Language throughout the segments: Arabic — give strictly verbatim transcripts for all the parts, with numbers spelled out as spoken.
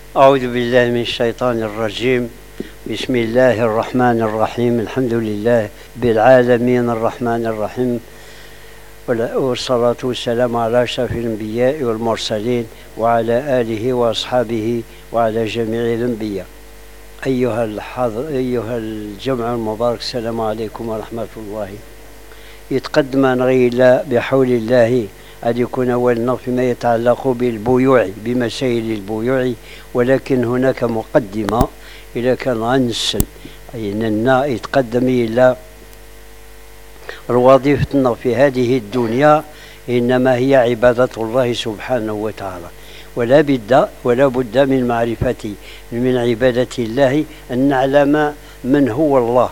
أعوذ بالله من الشيطان الرجيم. بسم الله الرحمن الرحيم. الحمد لله بالعالمين الرحمن الرحيم، والصلاة والسلام على أشرف الأنبياء والمرسلين وعلى آله وأصحابه وعلى جميع الأنبياء. أيها الحاضر أيها الجمع المبارك، السلام عليكم ورحمة الله. يتقدم نغيلا بحول الله أن يكون أولنا فيما يتعلق بالبيوع، بمسائل البيوع، ولكن هناك مقدمة إذا كان غنسن أننا يتقدم إلى وظيفتنا في هذه الدنيا، إنما هي عبادة الله سبحانه وتعالى، ولا بد ولا بد من معرفة من عبادة الله أن نعلم من هو الله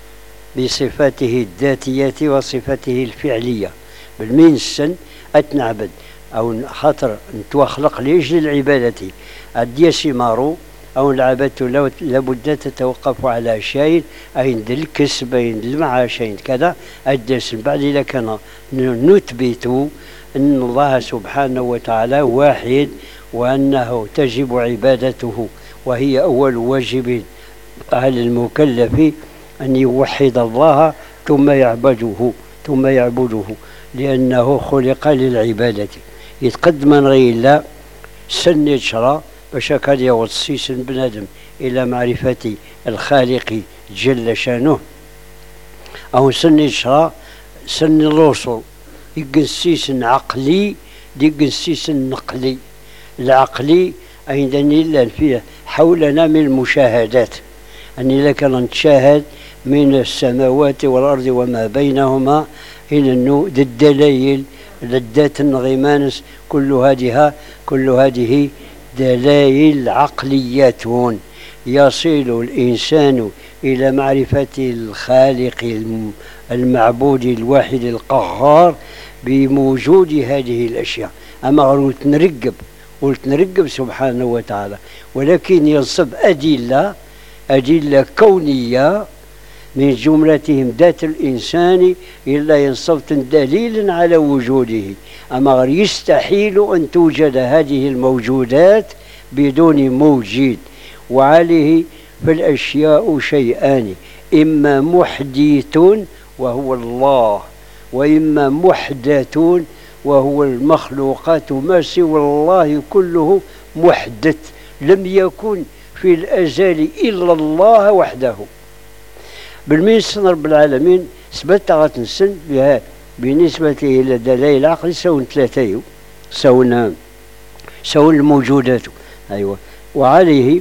بصفاته الذاتية وصفاته الفعلية. بالمين السن أتنعبد أو خاطر نتوخلق لأجل العبادة أديسي مارو أو العبادة لابد تتوقف على شيء، أين الكسب أين المعاش أين كذا أديس بعد إذا كان نثبت أن الله سبحانه وتعالى واحد وأنه تجب عبادته، وهي أول واجب على المكلف أن يوحد الله ثم يعبده ثم يعبده لأنه خلق للعبادة. يتقدم غير لا سن شرا باش كان يوصي سن بنادم إلى معرفة الخالق جل شانه، أو سن شرا سن الرسل يقنسيس عقلي يقنسيس نقلي. العقلي عندنا فيه حولنا من المشاهدات، أني لك نتشاهد من السماوات والأرض وما بينهما إلى أنه الدلائل للذات النغيمانس، كل هذه كل هذه دلائل عقليات. يصل الإنسان إلى معرفة الخالق المعبود الواحد القهار بموجود هذه الأشياء. أما قلت نرقب قلت نرقب سبحانه وتعالى، ولكن ينصب أدلة أدلة كونية من جملتهم ذات الإنسان إلا ينصب دليل على وجوده. أما يستحيل أن توجد هذه الموجودات بدون موجد، وعليه فالأشياء شيئان، إما محدث وهو الله، وإما محدث وهو المخلوقات، ما سوى الله كله محدث، لم يكن في الأزل إلا الله وحده. بالنسبة رب العالمين سبت غتنسن بها بالنسبة إلى دلائل العقل سون ثلاثة سون سون الموجودات. أيوة، وعليه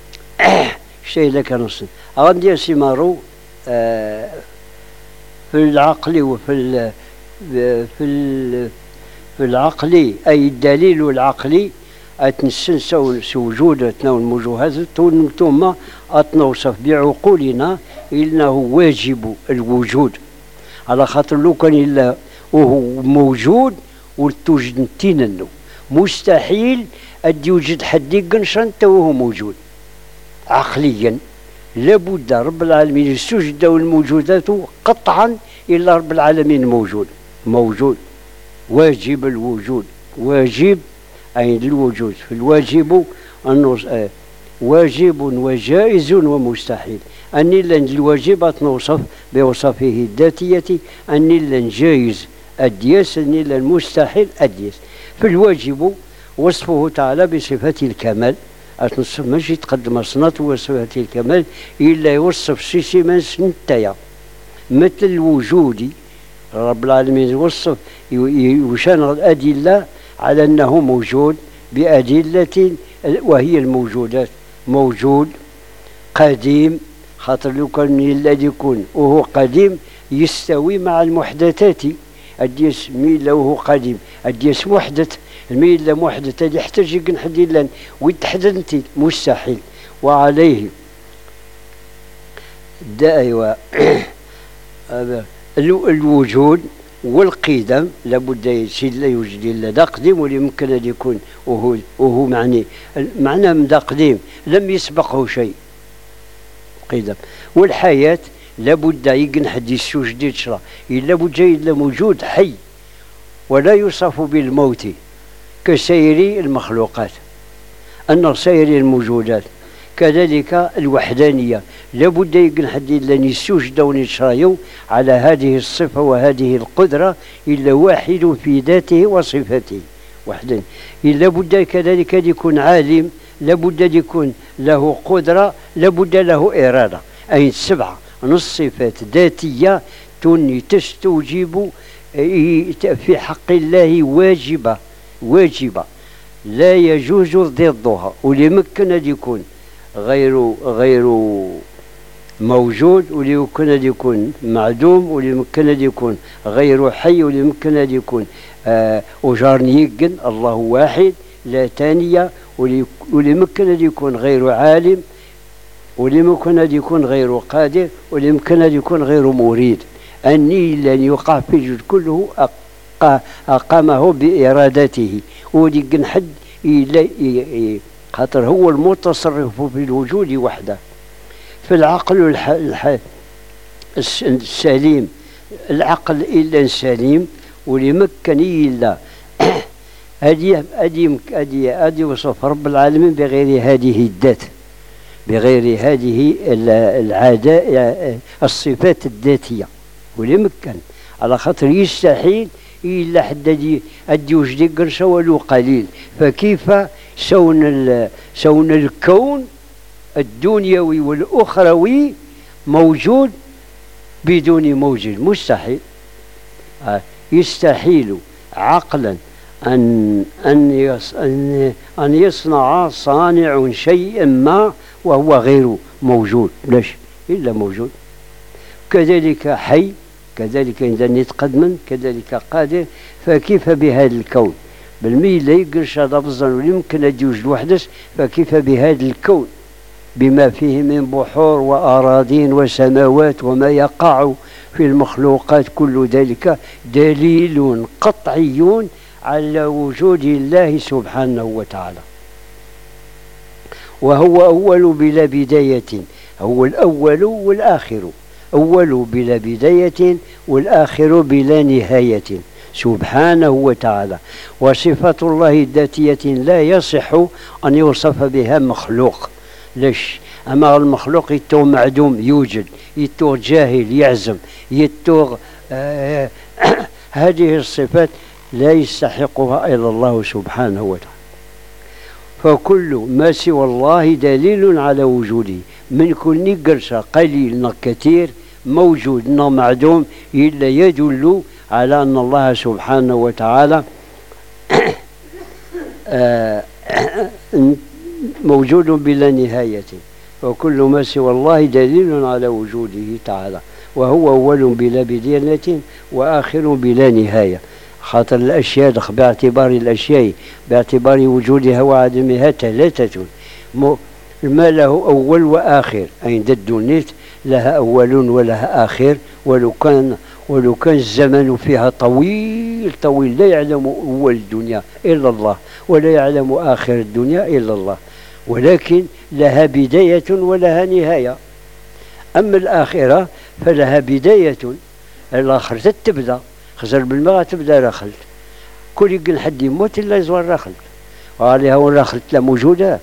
شيء لك نصن غادي سيمارو آه في العقل وفي ال في ال في العقل، أي الدليل العقلي أتنسن سو وجودتنا والموجودات ثم أتنوصف بعقولنا إنه واجب الوجود، على خاطر لو كان إلا وهو موجود وتوجد نتيننو مستحيل أن يوجد حد يقنش أنت وهو موجود. عقليا لابد رب العالمين يستوجد الموجودات قطعا إلا رب العالمين موجود موجود واجب الوجود، واجب أي الوجود. في الواجب أنه واجب وجائز ومستحيل. أني لن الواجبات نوصف بوصفه الذاتية، أني لن جائز أديس، أني لن مستحيل أديس. في الواجب وصفه تعالى بصفة الكمال، أتنصف ماشي تقدم صنات وصفة الكمال إلا يوصف سيسي من سنتيا مثل الوجود. رب العالمين يوصف وشان الأدلة على أنه موجود بأدلة، وهي الموجودات موجود قديم، خاطر لو كان الذي يكون وهو قديم يستوي مع المحدثات. أديس ميل وهو قديم أديس محدث، الميل محدث يحتاج يكون حديلا ويتحدث مستحيل. وعليه دائما الوجود والقدم لابد يصير لا يوجد الا ذا قديم، ويمكن ان يكون وهو وهو معني معنى من ذا قديم لم يسبقه شيء قدم. والحياه لابد يكن حد يسوجد يشرى الا بد الا موجود حي، ولا يوصف بالموت كسير المخلوقات. أن سائر الموجودات كذلك الوحدانية لابد يكون حد لن يسوجد ونشرايو على هذه الصفة وهذه القدرة إلا واحد في ذاته وصفته وحدا. لابد كذلك أن يكون عالم، لابد أن يكون له قدرة، لابد له إرادة. أي سبعة نص صفات ذاتية تستوجب في حق الله واجبة واجبة لا يجوز ضدها. وليمكن أن يكون غير غير موجود، وليمكن أن يكون معدوم، وليمكن أن يكون غير حي، وليمكن أن يكون آه أجارنيجن الله واحد لا ثانية، وليمكن أن يكون غير عالم، وليمكن أن يكون غير قادر، وليمكن أن يكون غير مريد. أني لن يقع في الجود كله أقامه بإرادته. وديك حد خاطر هو المتصرف في الوجود وحده. في العقل السليم، العقل إلا سليم وليمكن إلا هذه هذه هذه هذه وصف رب العالمين بغير هذه الذات، بغير هذه العادة الصفات الذاتية. وليمكن على خاطر يستحيل إلا حد أدي وجدي قرشة ولو قليل. فكيف سون سون الكون الدنيوي والأخروي موجود بدون موجود؟ مستحيل. يستحيل عقلا أن أن أن يصنع صانع شيئا ما وهو غير موجود، لاش إلا موجود. كذلك حي، كذلك إذا نتقدم، كذلك قادر. فكيف بهذا الكون بالميل لا يقرش هذا بالظن ويمكن أن يوجد وحدث، فكيف بهذا الكون بما فيه من بحور وأراضين وسماوات وما يقع في المخلوقات؟ كل ذلك دليل قطعي على وجود الله سبحانه وتعالى. وهو أول بلا بداية، هو الأول والآخر، أول بلا بداية والآخر بلا نهاية سبحانه وتعالى. وصفة الله الذاتية لا يصح أن يوصف بها مخلوق. ليش؟ أما المخلوق يتو معدوم يوجد، يتو جاهل يعزم، يتو آه هذه الصفات لا يستحقها إلا الله سبحانه وتعالى. فكل ما سوى الله دليل على وجوده، من كل قرشة قليل كثير، موجود معدوم، إلا يدل على أن الله سبحانه وتعالى موجود بلا نهاية. وكل ما سوى الله دليل على وجوده تعالى، وهو أول بلا بداية وآخر بلا نهاية. خاطر الأشياء باعتبار الأشياء باعتبار وجودها وعدمها ثلاثة، ما له أول وآخر. أي ضد النت لها أول ولها آخر. ولو كان ولو كان الزمن فيها طويل طويل لا يعلم أول الدنيا إلا الله، ولا يعلم آخر الدنيا إلا الله، ولكن لها بداية ولها نهاية. أما الآخرة فلها بداية، الآخرة تبدأ خزر بالماء تبدأ رخلت، كل يقول حد يموت إلا يزور رخلت، وعليها ورخلت لا موجودة.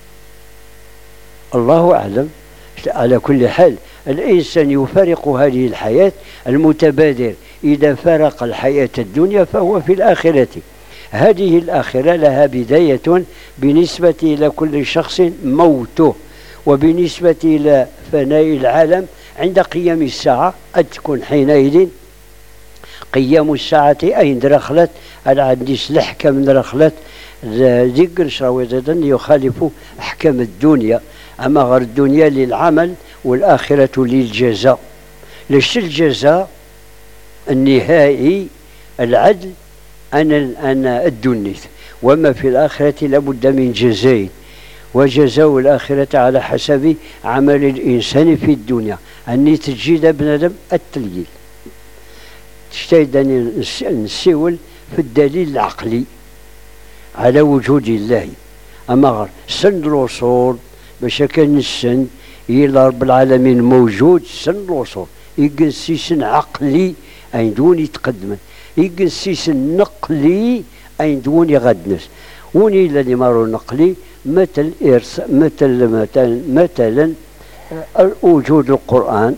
الله أعلم. على كل حال الإنسان يفارق هذه الحياة المتبادر، إذا فارق الحياة الدنيا فهو في الآخرة. هذه الآخرة لها بداية بالنسبة إلى كل شخص موته، وبالنسبة إلى فناء العالم عند قيام الساعة تكون حينئذ قيام الساعة أين درخلت على عنديس الأحكام درخلت ذكر شراويضا يخالف أحكام الدنيا. أما غير الدنيا للعمل والآخرة للجزاء. ليش الجزاء النهائي العدل أنا أنا الدنيث، وما في الآخرة لابد من جزاء، وجزاء الآخرة على حسب عمل الإنسان في الدنيا. أني تجد ابن آدم التليل تجتهد نسيول في الدليل العقلي على وجود الله. أما غير سن الوصول باش كان السن إلى رب العالمين موجود، سن الوصول يقل سيسن عقلي أين دون يتقدم، يقل سيسن نقلي أين دون يغدنس. وني الذي مارو نقلي مثل إرسال مثل مثلا مثلا وجود القرآن،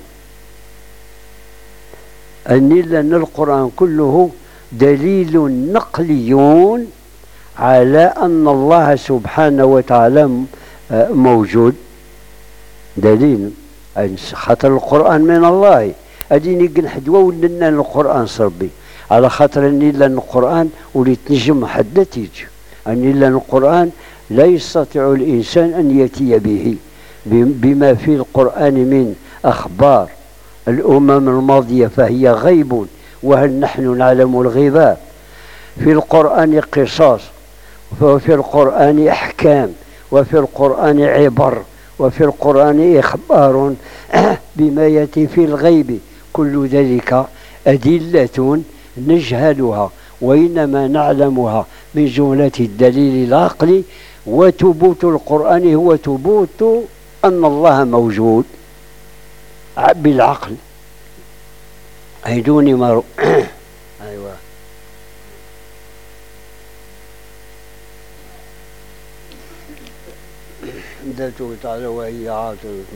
أني لأن القرآن كله دليل نقلي على أن الله سبحانه وتعالى موجود، دليل خاطر القرآن من الله. أديني قنحدوا ولنا القرآن صربي على خاطر أني لأن القرآن وليت نجم حد نتيج، أني لأن القرآن لا يستطيع الإنسان أن يأتي به بما في القرآن من أخبار الأمم الماضية فهي غيب، وهل نحن نعلم الغيبات؟ في القرآن قصص، وفي القرآن أحكام، وفي القرآن عبر، وفي القرآن إخبار بما يأتي في الغيب. كل ذلك أدلة نجهلها وإنما نعلمها من جملة الدليل العقلي. وثبوت القرآن هو ثبوت أن الله موجود بالعقل. أيدوني مر أيوة ذاته تعالى وهي عاطلة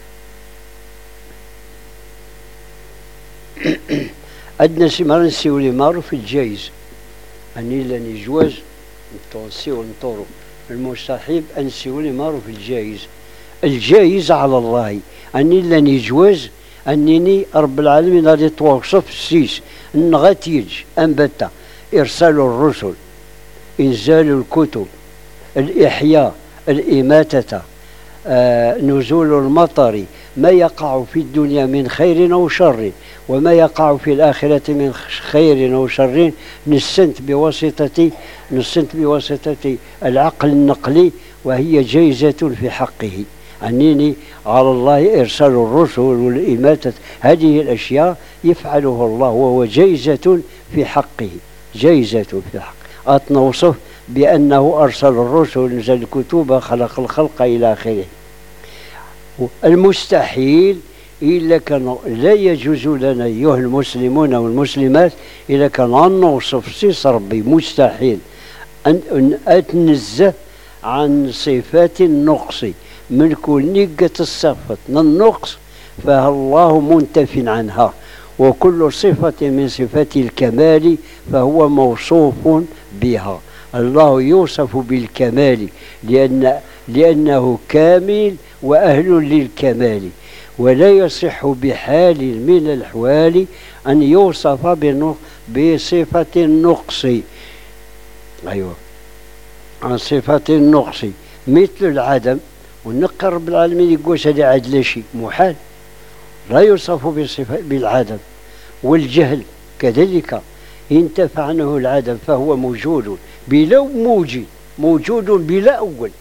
عندنا سمار نسيولي معروف الجايز أني لاني جواز نتوسيو نطورو المستحيل أن سيولي معروف الجايز. الجايز على الله أني لاني جواز أنني رب العالمين غادي توصف السيس النغاتيج أنبتا إرسال الرسل، إنزال الكتب، الإحياء، الإماتة، آه، نزول المطر، ما يقع في الدنيا من خير أو شر، وما يقع في الآخرة من خير أو شر نسنت بواسطة نسنت بواسطة العقل النقلي، وهي جائزة في حقه. أنني على الله إرسال الرسل والإماتة، هذه الأشياء يفعله الله وهو جائزة في حقه، جائزة في حقه. أتنوصف بأنه أرسل الرسل، نزل الكتب، خلق الخلق إلى آخره. المستحيل إلا كان لا يجوز لنا أيها المسلمون والمسلمات إلا كان نوصف سيس ربي مستحيل أن أتنزه عن صفات النقص من كل نقة الصفة النقص، فالله منتف عنها. وكل صفة من صفات الكمال فهو موصوف بها. الله يوصف بالكمال لأن لأنه كامل وأهل للكمال، ولا يصح بحال من الأحوال أن يوصف بصفة النقص. أيوة، عن صفة النقص مثل العدم، ونقرب العالمين يقول هذا عدل شيء محال، لا يوصف بصفة بالعدم. والجهل كذلك انتفى عنه العدم فهو موجود بلا موجد، موجود بلا أول،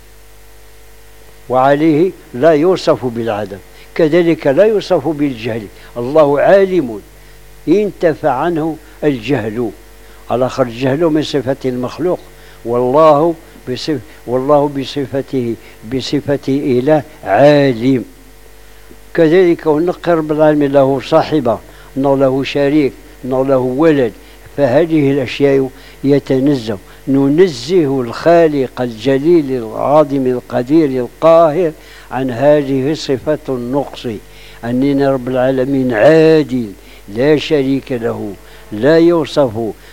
وعليه لا يوصف بالعدم. كذلك لا يوصف بالجهل، الله عالم انتفى عنه الجهل، على آخر الجهل من صفة المخلوق، والله بصف والله بصفته بصفته إله عالم. كذلك ونقر بالعلم له صاحبة، أنه له شريك، أنه له ولد، فهذه الأشياء يتنزه ننزه الخالق الجليل العظيم القدير القاهر عن هذه صفة النقص. أننا رب العالمين عادل لا شريك له، لا يوصف.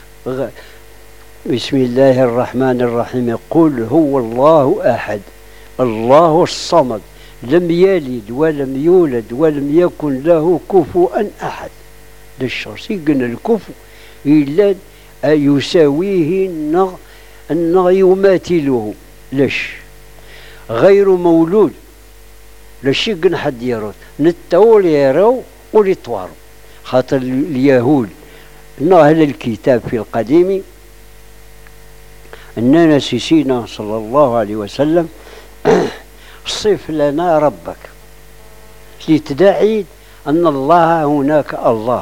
بسم الله الرحمن الرحيم، قل هو الله أحد الله الصمد لم يلد ولم يولد ولم يكن له كفوا أحد. للشخص قلنا الكفو إلا يساويه أن يماثله، ليش غير مولود ليش قلنا حد يرون نتول يروا وليطواروا. خاطر اليهود أهل الكتاب في القديم أننا سيسينا صلى الله عليه وسلم صف لنا ربك لتدعي أن الله هناك الله.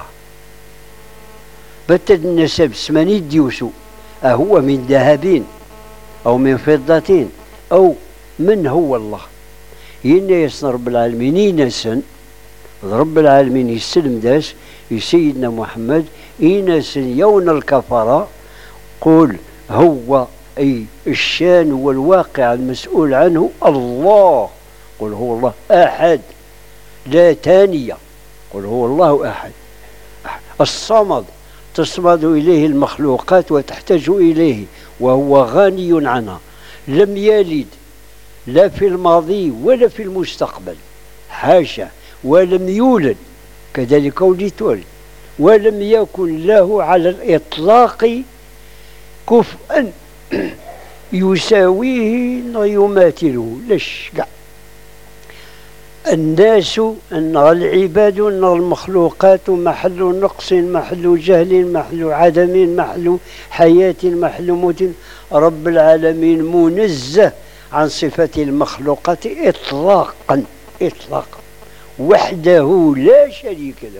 بتد النسب سماني ديوسو أهو من ذهب أو من فضة أو من هو الله. إنا يسن رب العالمين ينسن رب العالمين يسلم داس سيدنا محمد ينسن يوم الكفرة قل هو أي الشان والواقع المسؤول عنه الله. قل هو الله أحد لا ثانية. قل هو الله أحد. الصمد تصمد إليه المخلوقات وتحتاج إليه وهو غني عنها. لم يلد لا في الماضي ولا في المستقبل، حاشا، ولم يولد كذلك ولد ولد، ولم يكن له على الإطلاق كفءا يساويه ويماثله. ليش قاع الناس أن العباد أن المخلوقات محل نقص، محل جهل، محل عدم، محل حياة، محل موت. رب العالمين منزه عن صفة المخلوقات إطلاقا إطلاقا، وحده لا شريك له،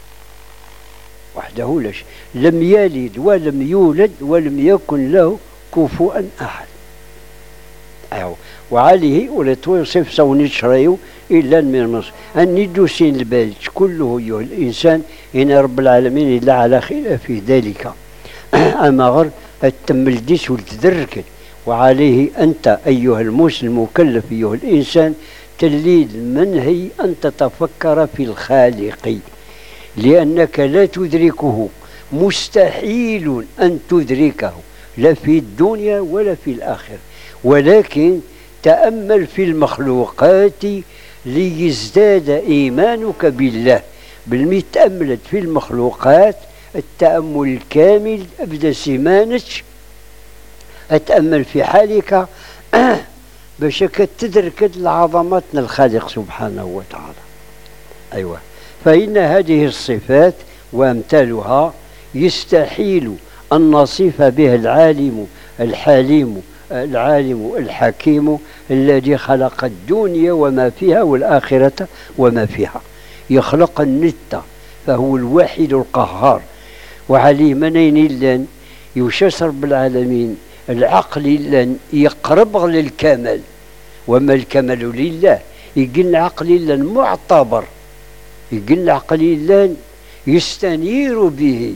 وحده لا شريك. لم يلد ولم يولد ولم يكن له كفوا أحد. أيوه. وعليه ولا توصف سوني شرايو إلا من مصر أن يدوسين البلد كله أيها الإنسان إن رب العالمين إلا على خلاف في ذلك. أما غير التملديس والتدرك. وعليه أنت أيها المسلم مكلف أيها الإنسان تليد المنهي أن تتفكر في الخالق، لأنك لا تدركه، مستحيل أن تدركه لا في الدنيا ولا في الآخرة. ولكن تأمل في المخلوقات ليزداد إيمانك بالله. بالمي تأملت في المخلوقات التأمل الكامل أبدأ سيمانك أتأمل في حالك باش تدرك العظمة الخالق سبحانه وتعالى. أيوة. فإن هذه الصفات وأمثالها يستحيل أن نصف بها العالم الحليم العالم الحكيم الذي خلق الدنيا وما فيها والآخرة وما فيها. يخلق النت فهو الواحد القهار. وعليه منين لن يشسر بالعالمين العقل لن يقرب للكمال، وما الكمال لله. يقل العقل لن معتبر، يقل العقل لن يستنير به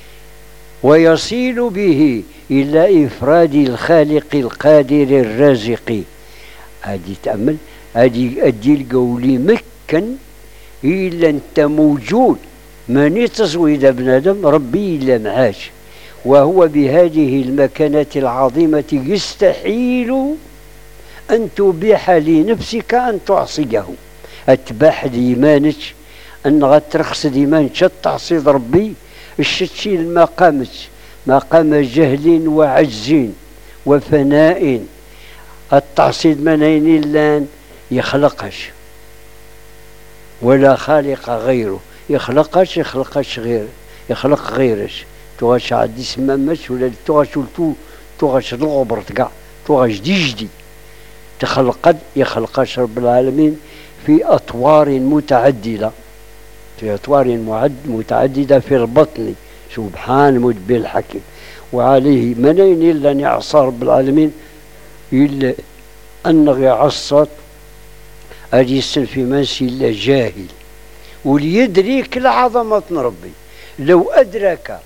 ويصيل به إلى إفراد الخالق القادر الرازق. هذه تأمل هذه أدي القولي مكن إلا أنت موجود ماني تصويد ابن آدم ربي إلا معاش. وهو بهذه المكانة العظيمة يستحيل أن تبيح لنفسك أن تعصيه. أتباح لإيمانك أن غترخص لإيمانك تعصي ربي الشتشي المقامك مقام جهل وعجز وفناء. التعصيد منين لان يخلقش ولا خالق غيره، يخلقش يخلقش غير يخلق غيرش. تغاش عادي سمامش ولا تغاش ولتو تغاش الغبر تقع تغاش ديجدي تخلقد يخلقش رب العالمين في أطوار متعددة، في أطوار متعددة في البطن سبحان مدبر الحكيم. وعليه منين إلا أن يعصى رب العالمين إلا أنه يعصت أجيسن في منسي إلا جاهل وليدرك لعظمة ربي. لو أدرك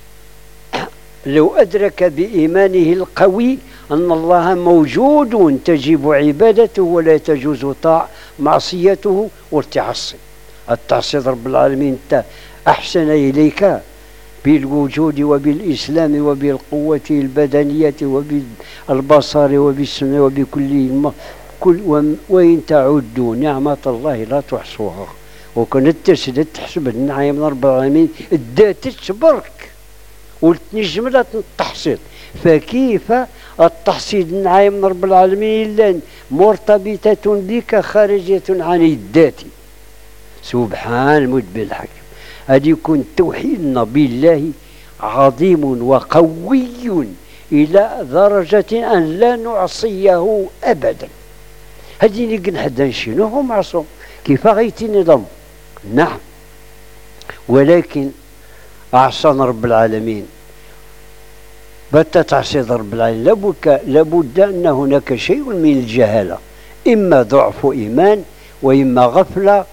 لو أدرك بإيمانه القوي أن الله موجود تجب عبادته ولا تجوز طاع معصيته والتعصي. التعصي رب العالمين أحسن إليك بالوجود وبالإسلام وبالقوة البدنية وبالبصر وبالسمع وبكل كل وإن تعدوا نعمة الله لا تحصوها. وكانت تسد تحسب النعيم من رب العالمين الدات تبرك وتنجم التحصيد. فكيف التحصيد النعيم من رب العالمين إلا مرتبطة بك خارجة عن الذات سبحان المدبر الحكيم. هذا يكون توحيدنا بالله عظيم وقوي إلى درجة أن لا نعصيه أبدا. هذه نقول حدا شنو هو معصوم كيف غيتي نظام؟ نعم، ولكن أعصانا رب العالمين بات تعصي رب العالمين لابد لابد أن هناك شيء من الجهالة، إما ضعف إيمان وإما غفلة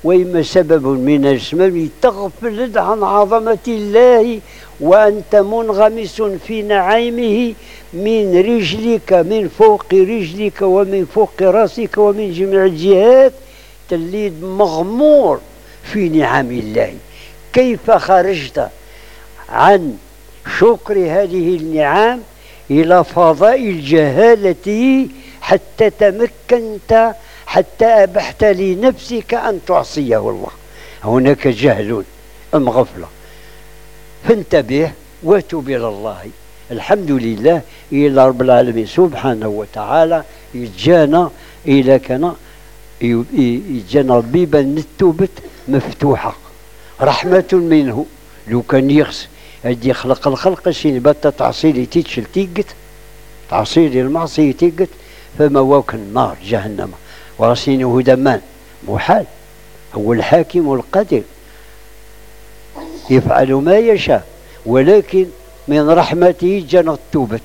وإما سبب من الأسباب لتغفل عن عظمة الله وأنت منغمس في نعيمه من رجلك، من فوق رجلك ومن فوق رأسك ومن جميع الجهات، تليد مغمور في نعم الله. كيف خرجت عن شكر هذه النعم إلى فضاء الجهالة حتى تمكنت، حتى أبحت لنفسك أن تعصيه الله؟ هناك جهل أم غفلة، فانتبه وتوب إلى الله. الحمد لله إلى رب العالمين سبحانه وتعالى يجانا إلى كان يجانا بيبا التوبة مفتوحة، رحمة منه. لو كان يغس هدي يخلق الخلق شين باتا تعصيلي تيتشل تيقت، تعصيلي المعصية تيقت، فما واك النار جهنم ورسينه دمان محال. هو الحاكم القدير يفعل ما يشاء، ولكن من رحمته جنى التوبة.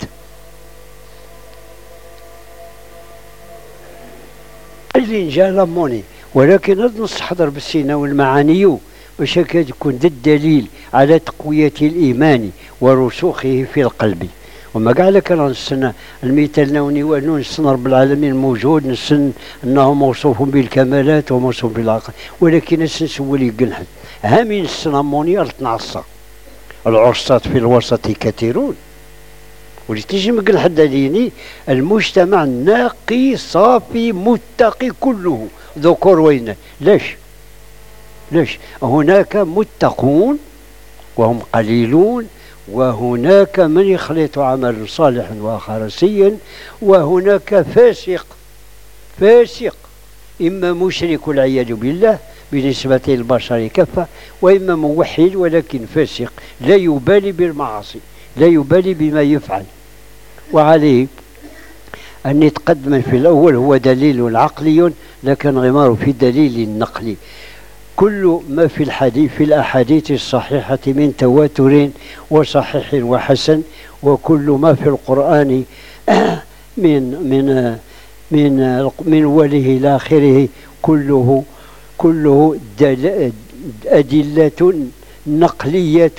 اللي جا لموني، ولكن نصح ضرب السينة والمعاني باش تكون الدليل على تقوية الإيمان ورسوخه في القلب. وما قال لك انا نسن المثال نوني وانو نسن رب العالمين موجود، نسن انه موصوف بالكمالات وموصوف بالعقل، ولكن نسن سولي قنحد هامين السناموني التنعصى العرصات في الوسط كثيرون. ولتجي قنحد ديني المجتمع نقي صافي متقي كله ذكور وإناث. ليش؟ ليش؟ هناك متقون وهم قليلون، وهناك من يخلط عمل صالح واخر سيء، وهناك فاسق فاسق إما مشرك والعياذ بالله بالنسبة للبشر كفة، وإما موحد ولكن فاسق لا يبالي بالمعاصي، لا يبالي بما يفعل. وعليه أن يتقدم في الأول هو دليل عقلي، لكن غمار في دليل نقلي. كل ما في الحديث في الأحاديث الصحيحة من تواتر وصحيح وحسن، وكل ما في القرآن من من من من وله إلى آخره كله كله أدلة نقلية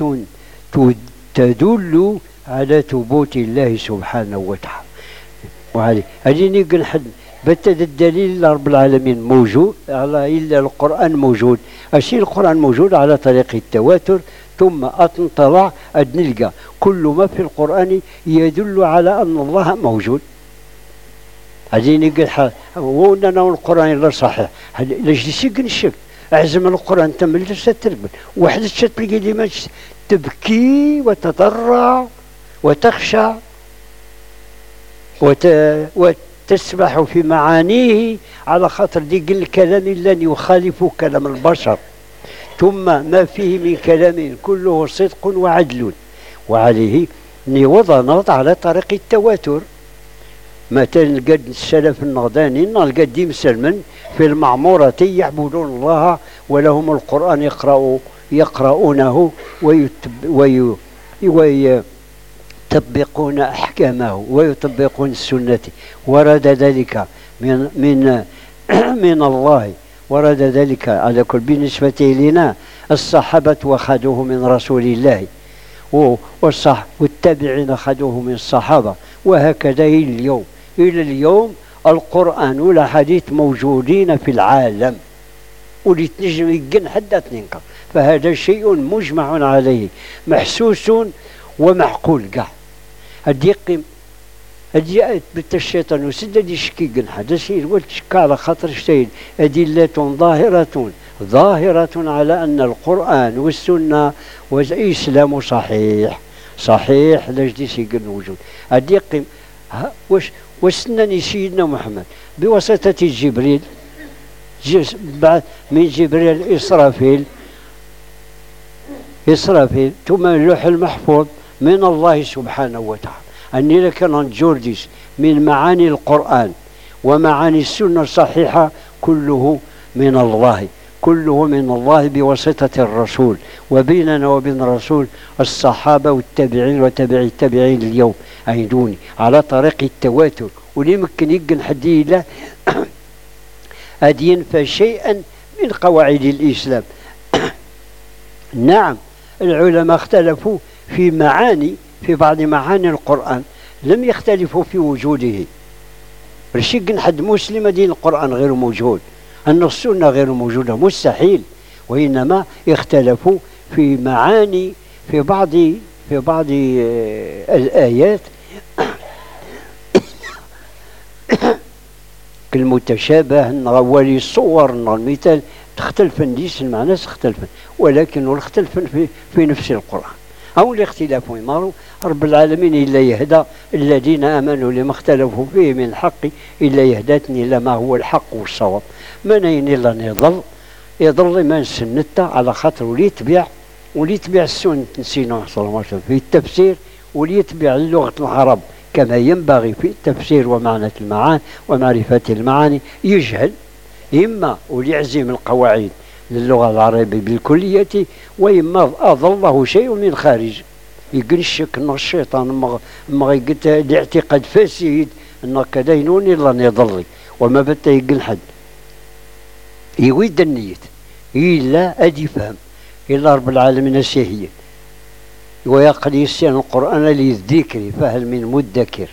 تدل على ثبوت الله سبحانه وتعالى. وعليه هذه نقول حد بتد الدليل رب العالمين موجود على إلا القرآن موجود. أشي القرآن موجود على طريق التواتر، ثم أتنطلع نلقى كل ما في القرآن يدل على أن الله موجود. هذه نقول حد وأننا القرآن لا صحيح، ليش تسيق الشك أعزم القرآن تمل ترقب واحد تلقى لما تبكي وتضرع وتخشع وت... وتسبح في معانيه على خاطر ديك الكلام لن يخالف كلام البشر، ثم ما فيه من كلام كله صدق وعدل. وعليه وضعنا على طريق التواتر. مثلا قد السلف النغداني نلقى ديم سلما في المعمورة يعبدون الله ولهم القرآن يقرأوا يقرؤونه ويتب ويطبقون أحكامه ويطبقون السنة. ورد ذلك من من من الله، ورد ذلك على كل بالنسبة لنا الصحابة وأخذوه من رسول الله، والصح والتابعين أخذوه من الصحابة، وهكذا اليوم إلى اليوم القرآن والحديث موجودين في العالم، ولتنجم يقن حتى تنقر. فهذا شيء مجمع عليه محسوس ومعقول كاع. هدي قيم هدي بت الشيطان وسد يشكي قن هذا شيء قلت شكا على خاطر شيء أدلة ظاهرة ظاهرة على أن القرآن والسنة والإسلام صحيح صحيح. لاش دي شيء قن وجود هدي قيم واش وسنني سيدنا محمد بواسطة جبريل بعد من جبريل إسرافيل إسرافيل ثم اللوح المحفوظ من الله سبحانه وتعالى. أني لكن جورديس من معاني القرآن ومعاني السنة الصحيحة كله من الله، كله من الله بواسطة الرسول، وبيننا وبين الرسول الصحابة والتابعين وتابعي التابعين اليوم أيدوني على طريق التواتر. ولي ممكن يقن حدي له أدين فشيئا من قواعد الإسلام. نعم العلماء اختلفوا في معاني في بعض معاني القرآن، لم يختلفوا في وجوده. رشيق حد مسلم دين القرآن غير موجود، أن السنة غير موجودة، مستحيل. وإنما اختلفوا في معاني في بعض في بعض الآيات كالمتشابه نغولي الصور المثال تختلف نديس المعنى تختلف، ولكن اختلف في, في نفس القرآن. أو الاختلاف يمارو رب العالمين إلا يهدى الذين آمنوا لما اختلفوا فيه من الحق إلا يهدتني لما هو الحق والصواب. من أين إلا يضل يضل من سنته على خاطر ولي يتبع ولي يتبع السنة نسينا صلى الله عليه وسلم في التفسير، ولي يتبع لغة العرب كما ينبغي في التفسير ومعنى المعاني ومعرفة المعاني. يجهل إما وليعزم القواعد للغة العربية بالكلية، وإما أضله شيء من خارج يقول الشك أن الشيطان ما قلت لاعتقاد فاسد أن كذا ينون إلا يضل وما بتا يقول حد يويد النية إلا أدي فهم إلا رب العالمين السهية ويقل يسين القرآن للذكر فهل من مدكر.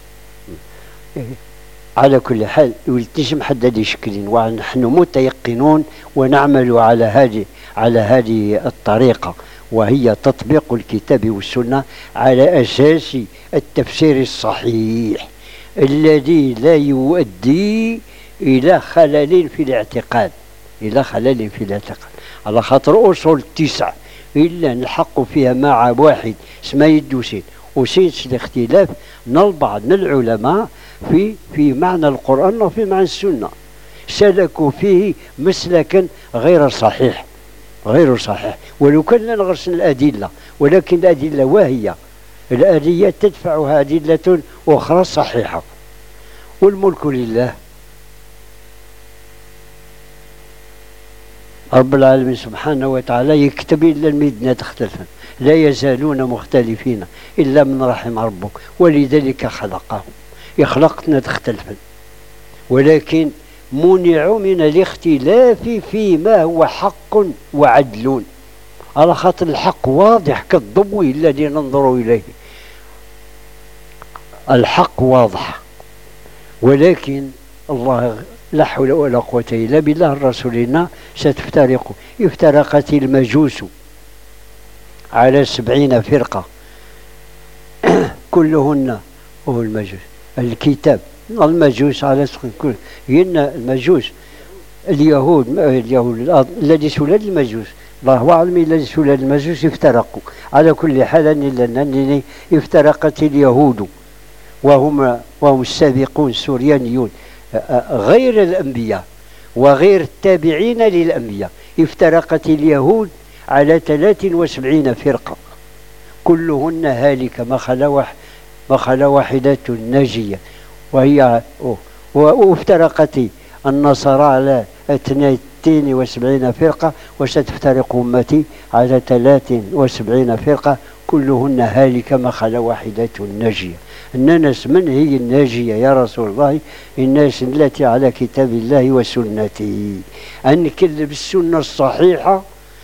على كل حال ولتنش محدد يشكلين، ونحن متيقنون ونعمل على هذه على هذه الطريقة، وهي تطبيق الكتاب والسنة على أساس التفسير الصحيح الذي لا يؤدي إلى خلل في الاعتقاد إلى خلل في الاعتقاد على خاطر أصول تسع إلا نلحق فيها مع واحد اسمه يدوسين وسينس الاختلاف من البعض من العلماء في في معنى القرآن وفي معنى السنة، سلكوا فيه مسلكا غير صحيح غير صحيح ولو كان نغرسن الأدلة، ولكن الأدلة واهية الآلية تدفعها أدلة أخرى صحيحة. والملك لله رب العالمين سبحانه وتعالى يكتب إلا المدنة تختلفا لا يزالون مختلفين إلا من رحم ربك ولذلك خلقهم يخلقنا تختلفا، ولكن منعوا من الاختلاف فيما هو حق وعدل على خاطر الحق واضح كالضوء الذي ننظر إليه، الحق واضح. ولكن الله لا حول ولا قوة إلا بالله الرسولنا ستفترق افترقت المجوس على سبعين فرقة كلهن هو المجوس الكتاب المجوس على كل هن المجوس اليهود اليهود الذي سولاد المجوس الله أعلم الذي سولاد المجوس افترقوا. على كل حال أنني افترقت اليهود وهم وهم السابقون السوريانيون غير الأنبياء وغير التابعين للأنبياء، افترقت اليهود على ثلاث وسبعين فرقة كلهن هالكة ما خلا ما خلا واحدة ناجية وهي وافترقت النصارى على اثنتين وسبعين فرقة وستفترق أمتي على ثلاث وسبعين فرقة كلهن هالكة ما خلا واحدة ناجية. الناس من هي الناجية يا رسول الله؟ الناس التي على كتاب الله وسنته، أن نكذب السنة الصحيحة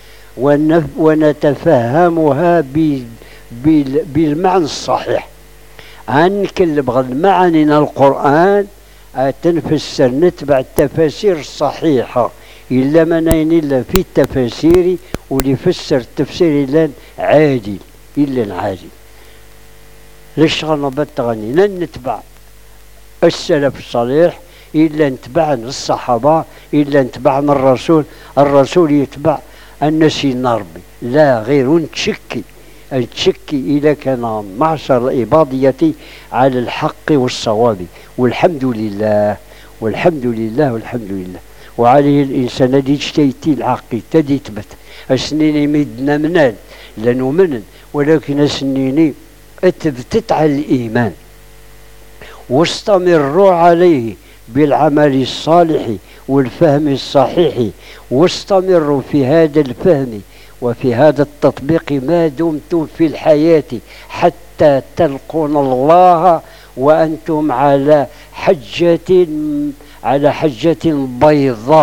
ونتفهمها بالمعنى الصحيح، أن نكذب المعنى القرآن تنفسر نتبع التفاسير الصحيحة إلا من إلا في التفاسير وليفسر التفسير إلا عادل إلا عادل. ليش غنبتغني لن نتبع السلف الصالح إلا نتبع الصحابة إلا نتبع من الرسول الرسول يتبع الناس ربي لا غير نتشكي نتشكي إذا كان معشر الإباضية على الحق والصواب والحمد لله والحمد لله والحمد لله. وعليه الإنسان الذي اجتيتي العقل تدي تبت السنين مدنا منال لأنه منن، ولكن السنين اثبتت على الإيمان واستمروا عليه بالعمل الصالح والفهم الصحيح، واستمروا في هذا الفهم وفي هذا التطبيق ما دمتم في الحياة حتى تلقون الله وأنتم على حجة على حجة بيضاء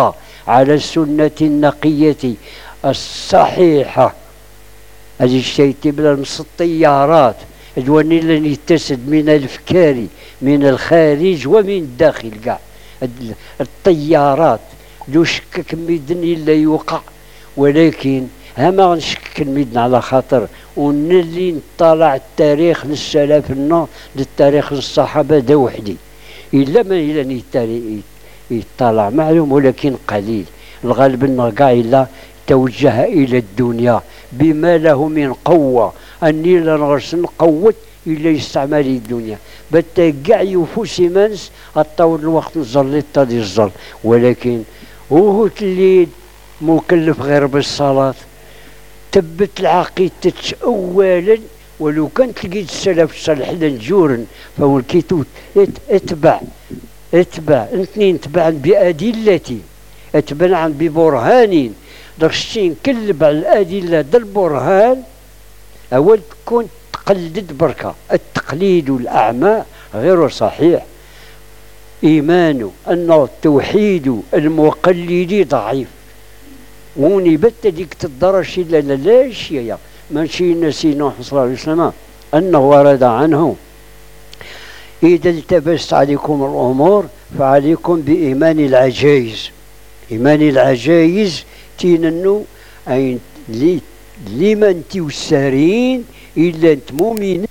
على السنة النقية الصحيحة. هذه الشيء تبلا مس الطيارات دواني لن يتسد من الافكار من الخارج ومن الداخل كاع. الطيارات دو شكك ميدن الا يوقع، ولكن ها ما نشكك الميدن على خاطر ونلي نطالع التاريخ للسلف لنا للتاريخ للصحابه دا وحدي. الا ما الا يطالع معلوم ولكن قليل. الغالب انه كاع الا توجه الى الدنيا بما له من قوه اني لا نغرس نقوت الا يستعمل الدنيا بتا كاع يوفو سيمانس الطول الوقت نزل الطادي الزل. ولكن وهو اللي مكلف غير بالصلاه تبت العقيدة اولا. ولو كانت لقيت السلف الصالح لنجورا فهو الكيتوت اتبع اتبع اثنين تبعا بأدلتي اتبعا ببرهان درشتي نكلب على الأدلة دا البرهان. أول تكون تقلد بركة. التقليد الأعمى غير صحيح. إيمانه أن التوحيد المقلد ضعيف. وني بت ديك تدرش لا لا لا شيء ماشي نسي نوح صلى الله عليه وسلم أنه ورد عنه إذا التبست عليكم الأمور فعليكم بإيمان العجائز. إيمان العجائز تيننو أي لي لمن توسارين إلا أنت مؤمن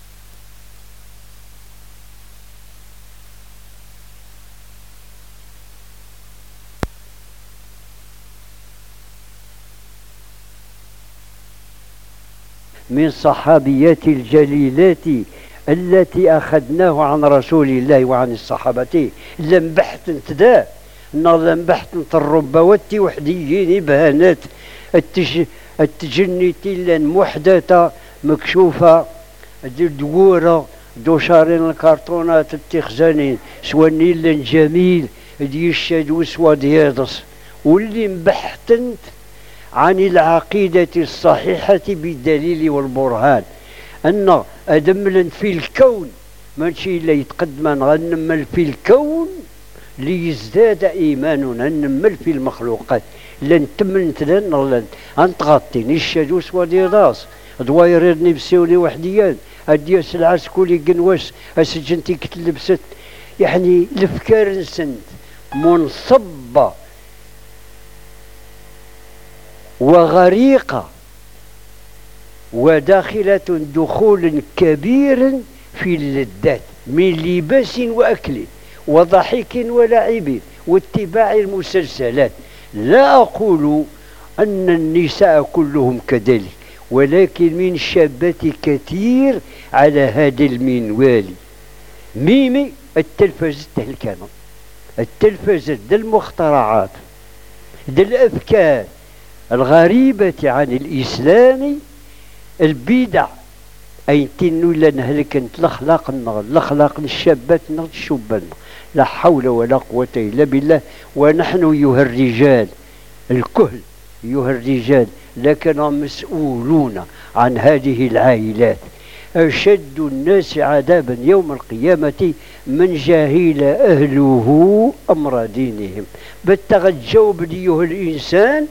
من صحابيات الجليلات التي أخذناه عن رسول الله وعن الصحابة. لم بحث انتدا لم بحث الربوات وحديين بهانات التج... التجنيتي لن محدثة مكشوفة دورة دوشارين الكرتونات التخزانين سواني لن جميل دي الشاد سوا ديادس. واللي مبحثنت عن العقيدة الصحيحة بالدليل والبرهان أن أدملا في الكون ماشي إلا يتقدم غنمل في الكون ليزداد إيماننا نمل في المخلوقات لن تمنت لن لن أنتغطيني الشادوس وديراس دوايرني بسيوني وحديان أدياس العسكولي قنواس أسجنتي كتلبست يعني الأفكار نسنت منصبة وغريقة وداخلة دخول كبير في اللذات من لباس وأكل وضحك ولعب واتباع المسلسلات. لا أقول أن النساء كلهم كذلك ولكن من شابات كثير على هذا المنوال. ميمي التلفزة الكلام التلفزة دا المخترعات دا الأفكار الغريبة عن الإسلام البدع أي تنو لا نهلك انت الأخلاق النغ الأخلاق الشابات نغ الشبان. لا حول ولا قوة إلا بالله. ونحن أيها الرجال الكهل أيها الرجال لكن مسؤولون عن هذه العائلات. أشد الناس عذابا يوم القيامة من جاهل أهله أمر دينهم. بالتغجوب أيها الإنسان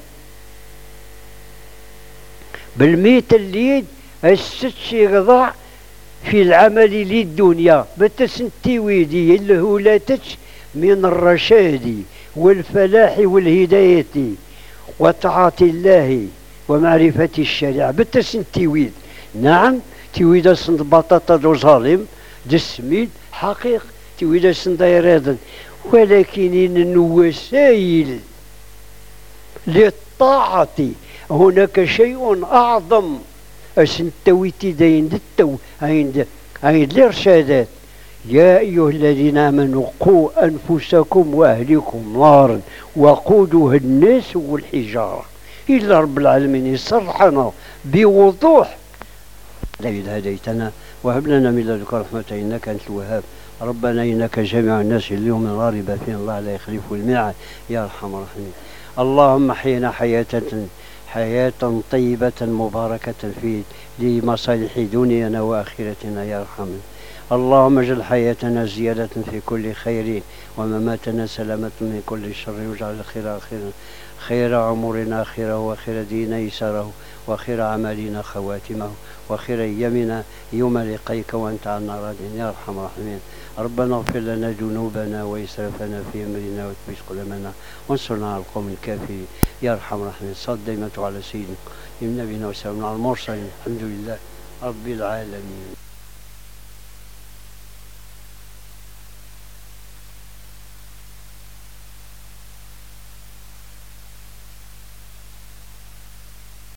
بالميت الليد الست يقضع في العمل للدنيا بتسنتي ويدي الهولاتك من الرشاد والفلاح والهداية وطاعة الله ومعرفة الشريعة بتسنتي ويد. نعم تيويدا سند بطاطا دو ظالم دسميد حقيق تيويدا سند يرادن ولكن إن وسائل للطاعة هناك شيء أعظم أسنتويتي دين دتو عند عند الإرشادات. يا أيها الذين آمنوا قوا أنفسكم وأهلكم نارا وقودها الناس والحجارة. إلا رب العالمين يصرحنا بوضوح. لقد هديتنا وهب لنا من لدنك رحمة إنك أنت الوهاب. ربنا إنك جامع الناس اليوم لا ريب فيه الله لا يخلف الميعاد يا أرحم الراحمين. اللهم حينا حياة حياة طيبة مباركة في لمصالح دنيانا وآخرتنا يا أرحم. اللهم اجعل حياتنا زيادة في كل خير ومماتنا سلامة من كل شر، واجعل الخير خيرا، خير عمرنا خيره، وخير دين يساره، وخير عملنا خواتمه، وخير أيامنا يوم لقيك وأنت عنا راض يا أرحم الراحمين. ربنا اغفر لنا ذنوبنا وإسرافنا في أمرنا وثبت قدمنا وانصرنا على القوم الكافرين يا أرحم الراحمين. صل دائما على سيدنا نبينا وسلم على المرسلين، الحمد لله رب العالمين.